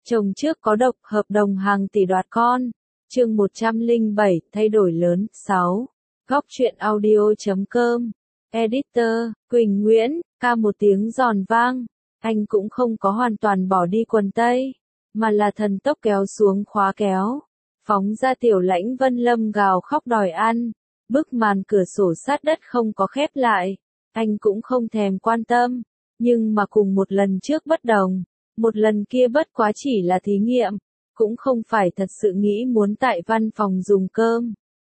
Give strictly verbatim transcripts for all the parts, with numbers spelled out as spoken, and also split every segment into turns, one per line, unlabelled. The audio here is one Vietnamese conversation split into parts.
Chồng trước có độc, hợp đồng hàng tỷ đoạt con. Chương một trăm lẻ bảy, thay đổi lớn. sáu. Góc truyện audio chấm com. Editor, Quỳnh Nguyễn, ca một tiếng giòn vang. Anh cũng không có hoàn toàn bỏ đi quần tây, mà là thần tốc kéo xuống khóa kéo. Phóng ra Tiểu Lãnh Vân Lâm gào khóc đòi ăn. Bức màn cửa sổ sát đất không có khép lại. Anh cũng không thèm quan tâm. Nhưng mà cùng một lần trước bất đồng. Một lần kia bất quá chỉ là thí nghiệm. Cũng không phải thật sự nghĩ muốn tại văn phòng dùng cơm.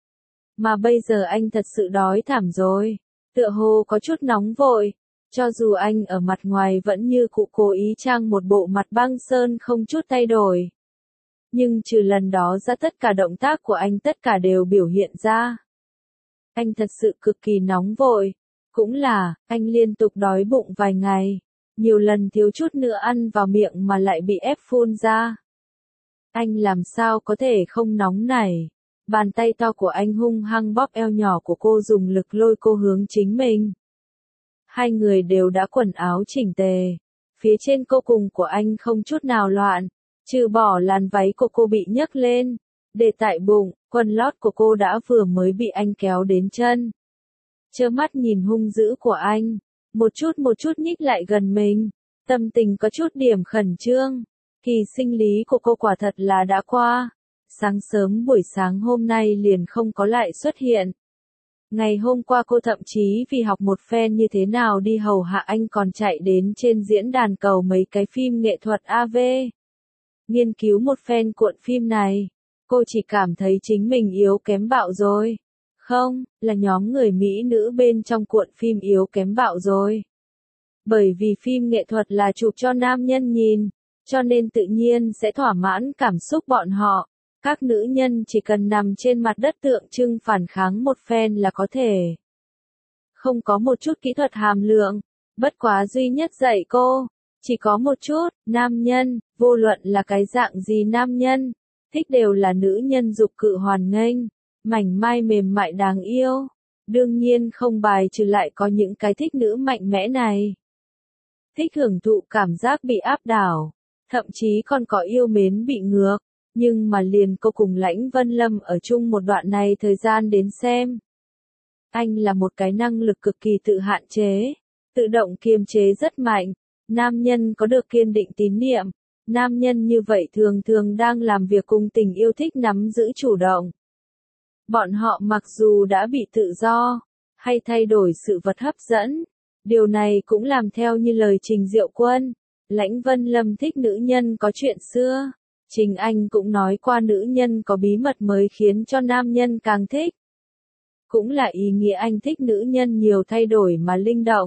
Mà bây giờ anh thật sự đói thảm rồi. Tựa hồ có chút nóng vội. Cho dù anh ở mặt ngoài vẫn như cụ cố ý trang một bộ mặt băng sơn không chút thay đổi. Nhưng trừ lần đó ra tất cả động tác của anh tất cả đều biểu hiện ra. Anh thật sự cực kỳ nóng vội. Cũng là, anh liên tục đói bụng vài ngày. Nhiều lần thiếu chút nữa ăn vào miệng mà lại bị ép phun ra. Anh làm sao có thể không nóng nảy. Bàn tay to của anh hung hăng bóp eo nhỏ của cô dùng lực lôi cô hướng chính mình. Hai người đều đã quần áo chỉnh tề. Phía trên cô cùng của anh không chút nào loạn. Trừ bỏ làn váy của cô bị nhấc lên. Để tại bụng, quần lót của cô đã vừa mới bị anh kéo đến chân. Trơ mắt nhìn hung dữ của anh. Một chút một chút nhích lại gần mình. Tâm tình có chút điểm khẩn trương. Kỳ sinh lý của cô quả thật là đã qua. Sáng sớm buổi sáng hôm nay liền không có lại xuất hiện. Ngày hôm qua cô thậm chí vì học một phen như thế nào đi hầu hạ anh còn chạy đến trên diễn đàn cầu mấy cái phim nghệ thuật a vê. Nghiên cứu một phen cuộn phim này. Cô chỉ cảm thấy chính mình yếu kém bạo rồi. Không, là nhóm người Mỹ nữ bên trong cuộn phim yếu kém bạo rồi. Bởi vì phim nghệ thuật là chụp cho nam nhân nhìn, cho nên tự nhiên sẽ thỏa mãn cảm xúc bọn họ. Các nữ nhân chỉ cần nằm trên mặt đất tượng trưng phản kháng một phen là có thể. Không có một chút kỹ thuật hàm lượng, bất quá duy nhất dạy cô, chỉ có một chút, nam nhân, vô luận là cái dạng gì nam nhân, thích đều là nữ nhân dục cự hoàn nghênh, mảnh mai mềm mại đáng yêu. Đương nhiên không bài trừ lại có những cái thích nữ mạnh mẽ này. Thích hưởng thụ cảm giác bị áp đảo, thậm chí còn có yêu mến bị ngược. Nhưng mà liền cô cùng Lãnh Vân Lâm ở chung một đoạn này thời gian đến xem. Anh là một cái năng lực cực kỳ tự hạn chế, tự động kiềm chế rất mạnh. Nam nhân có được kiên định tín niệm. Nam nhân như vậy thường thường đang làm việc cùng tình yêu thích nắm giữ chủ động. Bọn họ mặc dù đã bị tự do, hay thay đổi sự vật hấp dẫn. Điều này cũng làm theo như lời Trình Diệu Quân. Lãnh Vân Lâm thích nữ nhân có chuyện xưa. Trình Anh cũng nói qua nữ nhân có bí mật mới khiến cho nam nhân càng thích. Cũng là ý nghĩa anh thích nữ nhân nhiều thay đổi mà linh động.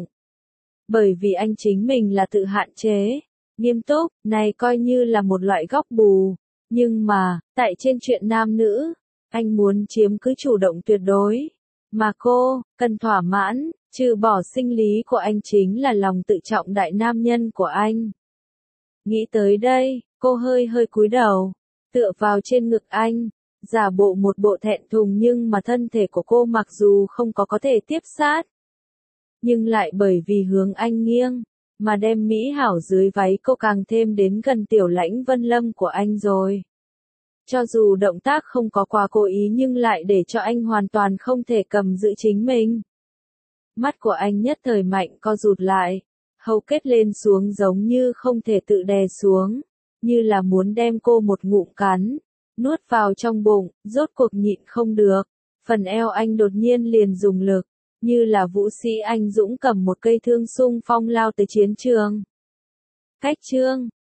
Bởi vì anh chính mình là tự hạn chế, nghiêm túc, này coi như là một loại góc bù. Nhưng mà, tại trên chuyện nam nữ, anh muốn chiếm cứ chủ động tuyệt đối. Mà cô, cần thỏa mãn, trừ bỏ sinh lý của anh chính là lòng tự trọng đại nam nhân của anh. Nghĩ tới đây, cô hơi hơi cúi đầu, tựa vào trên ngực anh, giả bộ một bộ thẹn thùng nhưng mà thân thể của cô mặc dù không có có thể tiếp sát. Nhưng lại bởi vì hướng anh nghiêng, mà đem mỹ hảo dưới váy cô càng thêm đến gần Tiểu Lãnh Vân Lâm của anh rồi. Cho dù động tác không có quá cố ý nhưng lại để cho anh hoàn toàn không thể cầm giữ chính mình. Mắt của anh nhất thời mạnh co rụt lại, hầu kết lên xuống giống như không thể tự đè xuống, như là muốn đem cô một ngụm cắn, nuốt vào trong bụng, rốt cuộc nhịn không được. Phần eo anh đột nhiên liền dùng lực, như là vũ sĩ anh dũng cầm một cây thương xung phong lao tới chiến trường. Cách chương,